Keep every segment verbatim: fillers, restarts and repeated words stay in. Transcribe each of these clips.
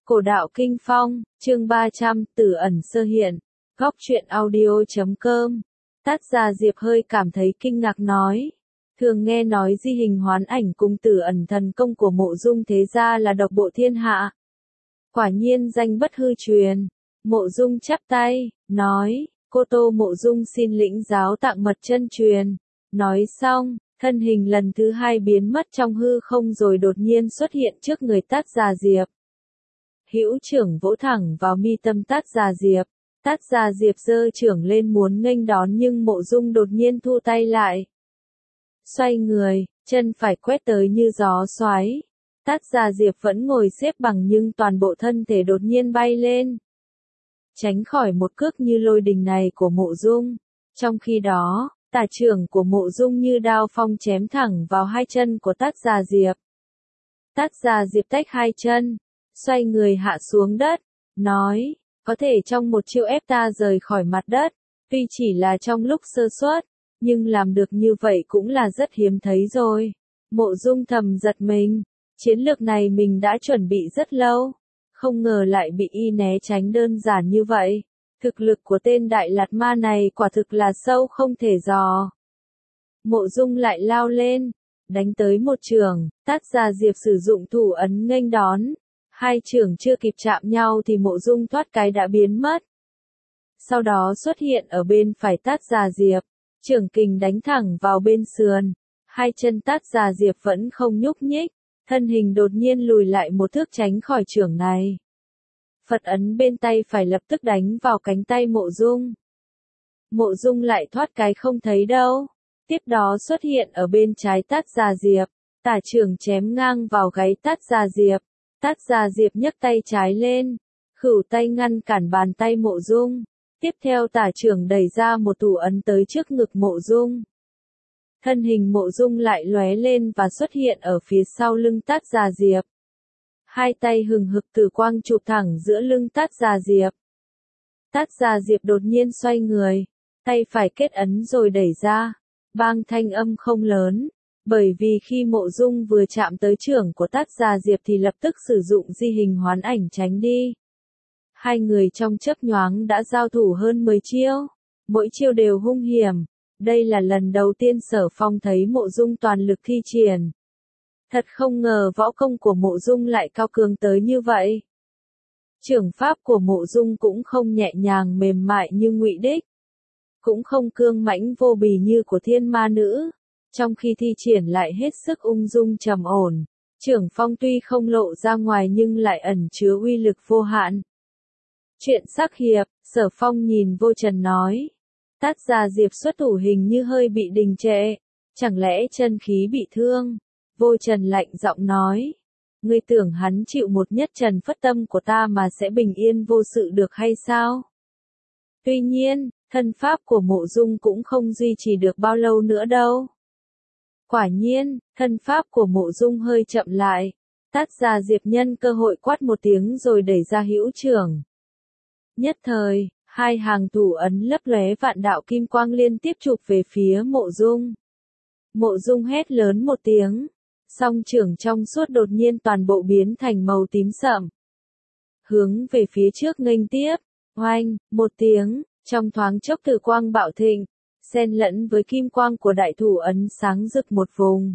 Cổ đạo Kinh Phong, chương ba trăm, Tử ẩn sơ hiện. Góc truyện audio chấm com. Tác giả Diệp hơi cảm thấy kinh ngạc nói. Thường nghe nói di hình hoán ảnh cùng tử ẩn thần công của Mộ Dung thế gia là độc bộ thiên hạ. Quả nhiên danh bất hư truyền. Mộ Dung chắp tay, nói, cô Tô Mộ Dung xin lĩnh giáo tạng mật chân truyền. Nói xong, thân hình lần thứ hai biến mất trong hư không rồi đột nhiên xuất hiện trước người Tác Già Diệp. Hữu trưởng vỗ thẳng vào mi tâm Tác Già Diệp. Tác Già Diệp giơ trưởng lên muốn nghênh đón nhưng Mộ Dung đột nhiên thu tay lại. Xoay người, chân phải quét tới như gió xoáy. Tác Già Diệp vẫn ngồi xếp bằng nhưng toàn bộ thân thể đột nhiên bay lên. Tránh khỏi một cước như lôi đình này của Mộ Dung. Trong khi đó, tả trưởng của Mộ Dung như đao phong chém thẳng vào hai chân của Tác Già Diệp. Tác Già Diệp tách hai chân, xoay người hạ xuống đất, nói, có thể trong một chiêu ép ta rời khỏi mặt đất, tuy chỉ là trong lúc sơ suất, nhưng làm được như vậy cũng là rất hiếm thấy rồi. Mộ Dung thầm giật mình, chiến lược này mình đã chuẩn bị rất lâu, không ngờ lại bị y né tránh đơn giản như vậy. Thực lực của tên Đại Lạt Ma này quả thực là sâu không thể dò. Mộ Dung lại lao lên, đánh tới một trường, Tác Già Diệp sử dụng thủ ấn nghênh đón. Hai trường chưa kịp chạm nhau thì Mộ Dung thoát cái đã biến mất. Sau đó xuất hiện ở bên phải Tác Già Diệp, trường kình đánh thẳng vào bên sườn. Hai chân Tác Già Diệp vẫn không nhúc nhích, thân hình đột nhiên lùi lại một thước tránh khỏi trường này. Phật ấn bên tay phải lập tức đánh vào cánh tay Mộ Dung. Mộ Dung lại thoát cái không thấy đâu. Tiếp đó xuất hiện ở bên trái Tác Già Diệp, tả trường chém ngang vào gáy Tác Già Diệp. Tác Già Diệp nhấc tay trái lên, khửu tay ngăn cản bàn tay Mộ Dung. Tiếp theo tả trưởng đẩy ra một thủ ấn tới trước ngực Mộ Dung. Thân hình Mộ Dung lại lóe lên và xuất hiện ở phía sau lưng Tác Già Diệp. Hai tay hừng hực tử quang chụp thẳng giữa lưng Tác Già Diệp. Tác Già Diệp đột nhiên xoay người, tay phải kết ấn rồi đẩy ra. Bang thanh âm không lớn. Bởi vì khi Mộ Dung vừa chạm tới trưởng của Tác Già Diệp thì lập tức sử dụng di hình hoán ảnh tránh đi. Hai người trong chớp nhoáng đã giao thủ hơn mười chiêu, mỗi chiêu đều hung hiểm. Đây là lần đầu tiên Sở Phong thấy Mộ Dung toàn lực thi triển. Thật không ngờ võ công của Mộ Dung lại cao cường tới như vậy. Trưởng pháp của Mộ Dung cũng không nhẹ nhàng mềm mại như Ngụy Đích, cũng không cương mãnh vô bì như của Thiên Ma Nữ. Trong khi thi triển lại hết sức ung dung trầm ổn, trưởng phong tuy không lộ ra ngoài nhưng lại ẩn chứa uy lực vô hạn. Chuyện sắc hiệp, Sở Phong nhìn Vô Trần nói. Tác Già Diệp xuất thủ hình như hơi bị đình trệ, chẳng lẽ chân khí bị thương? Vô Trần lạnh giọng nói. Ngươi tưởng hắn chịu một nhất trần phất tâm của ta mà sẽ bình yên vô sự được hay sao? Tuy nhiên, thân pháp của Mộ Dung cũng không duy trì được bao lâu nữa đâu. Quả nhiên, thân pháp của Mộ Dung hơi chậm lại. Tác Già Diệp nhân cơ hội quát một tiếng rồi đẩy ra hữu trưởng. Nhất thời, hai hàng thủ ấn lấp lóe vạn đạo kim quang liên tiếp chụp về phía Mộ Dung. Mộ Dung hét lớn một tiếng, song trưởng trong suốt đột nhiên toàn bộ biến thành màu tím sậm. Hướng về phía trước nghênh tiếp, oanh, một tiếng, trong thoáng chốc tử quang bạo thịnh. Xen lẫn với kim quang của đại thủ ấn sáng rực một vùng.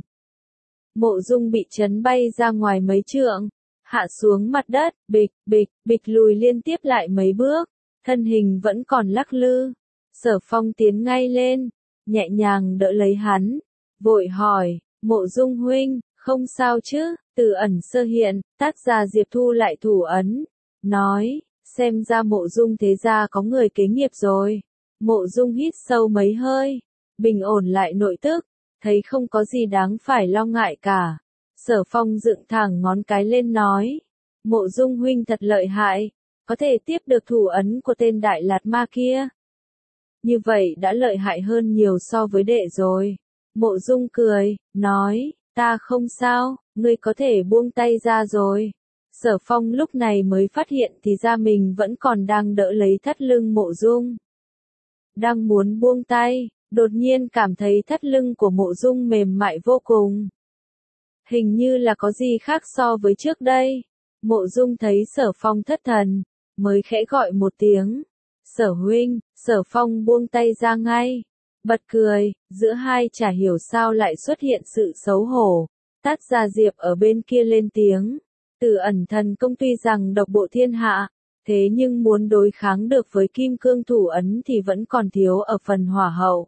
Mộ Dung bị chấn bay ra ngoài mấy trượng, hạ xuống mặt đất, bịch, bịch, bịch lùi liên tiếp lại mấy bước, thân hình vẫn còn lắc lư. Sở Phong tiến ngay lên, nhẹ nhàng đỡ lấy hắn, vội hỏi, Mộ Dung huynh, không sao chứ? Tử ẩn sơ hiện, Tác Già Diệp thu lại thủ ấn, nói, xem ra Mộ Dung thế gia có người kế nghiệp rồi. Mộ Dung hít sâu mấy hơi, bình ổn lại nội tức, thấy không có gì đáng phải lo ngại cả. Sở Phong dựng thẳng ngón cái lên nói, Mộ Dung huynh thật lợi hại, có thể tiếp được thủ ấn của tên Đại Lạt Ma kia. Như vậy đã lợi hại hơn nhiều so với đệ rồi. Mộ Dung cười, nói, ta không sao, ngươi có thể buông tay ra rồi. Sở Phong lúc này mới phát hiện thì ra mình vẫn còn đang đỡ lấy thắt lưng Mộ Dung. Đang muốn buông tay, đột nhiên cảm thấy thắt lưng của Mộ Dung mềm mại vô cùng. Hình như là có gì khác so với trước đây. Mộ Dung thấy Sở Phong thất thần, mới khẽ gọi một tiếng. Sở huynh, Sở Phong buông tay ra ngay. Bật cười, giữa hai chả hiểu sao lại xuất hiện sự xấu hổ. Tát Gia Diệp ở bên kia lên tiếng. Từ ẩn thần công tuy rằng độc bộ thiên hạ, thế nhưng muốn đối kháng được với kim cương thủ ấn thì vẫn còn thiếu ở phần hỏa hậu.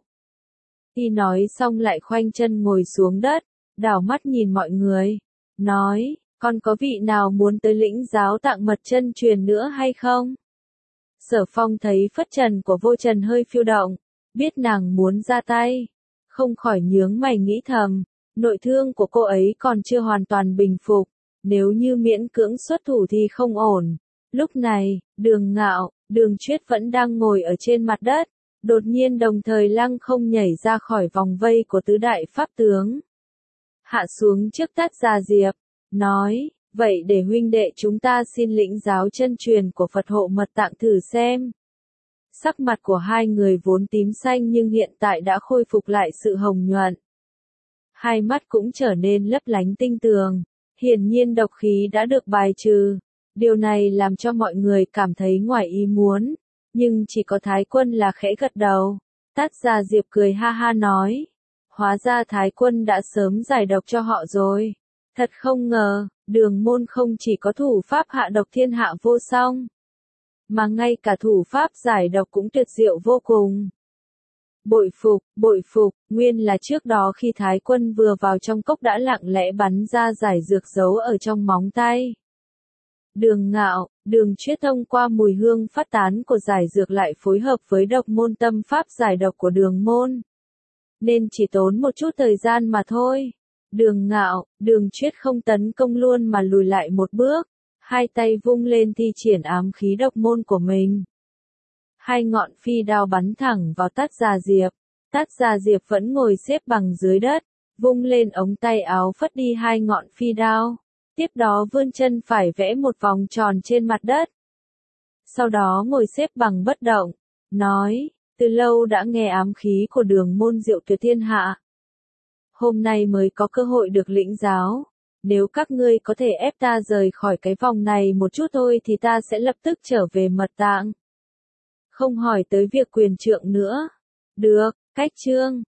Y nói xong lại khoanh chân ngồi xuống đất, đảo mắt nhìn mọi người. Nói, còn có vị nào muốn tới lĩnh giáo tạng mật chân truyền nữa hay không? Sở Phong thấy phất trần của Vô Trần hơi phiêu động, biết nàng muốn ra tay. Không khỏi nhướng mày nghĩ thầm, nội thương của cô ấy còn chưa hoàn toàn bình phục, nếu như miễn cưỡng xuất thủ thì không ổn. Lúc này, Đường Ngạo, Đường Chuyết vẫn đang ngồi ở trên mặt đất, đột nhiên đồng thời lăng không nhảy ra khỏi vòng vây của tứ đại pháp tướng. Hạ xuống trước Tát Gia Diệp, nói, vậy để huynh đệ chúng ta xin lĩnh giáo chân truyền của Phật hộ mật tạng thử xem. Sắc mặt của hai người vốn tím xanh nhưng hiện tại đã khôi phục lại sự hồng nhuận. Hai mắt cũng trở nên lấp lánh tinh tường, hiển nhiên độc khí đã được bài trừ. Điều này làm cho mọi người cảm thấy ngoài ý muốn, nhưng chỉ có Thái Quân là khẽ gật đầu. Tát Gia Diệp cười ha ha nói, hóa ra Thái Quân đã sớm giải độc cho họ rồi. Thật không ngờ, Đường môn không chỉ có thủ pháp hạ độc thiên hạ vô song, mà ngay cả thủ pháp giải độc cũng tuyệt diệu vô cùng. Bội phục, bội phục, nguyên là trước đó khi Thái Quân vừa vào trong cốc đã lặng lẽ bắn ra giải dược giấu ở trong móng tay. Đường Ngạo, Đường Chuyết thông qua mùi hương phát tán của giải dược lại phối hợp với độc môn tâm pháp giải độc của Đường môn, nên chỉ tốn một chút thời gian mà thôi. Đường Ngạo, Đường Chuyết không tấn công luôn mà lùi lại một bước, hai tay vung lên thi triển ám khí độc môn của mình. Hai ngọn phi đao bắn thẳng vào Tát Gia Diệp. Tát Gia Diệp vẫn ngồi xếp bằng dưới đất, vung lên ống tay áo phất đi hai ngọn phi đao. Tiếp đó vươn chân phải vẽ một vòng tròn trên mặt đất. Sau đó ngồi xếp bằng bất động, nói, từ lâu đã nghe ám khí của Đường môn diệu tuyệt thiên hạ. Hôm nay mới có cơ hội được lĩnh giáo. Nếu các ngươi có thể ép ta rời khỏi cái vòng này một chút thôi thì ta sẽ lập tức trở về mật tạng. Không hỏi tới việc quyền trượng nữa. Được, cách chương.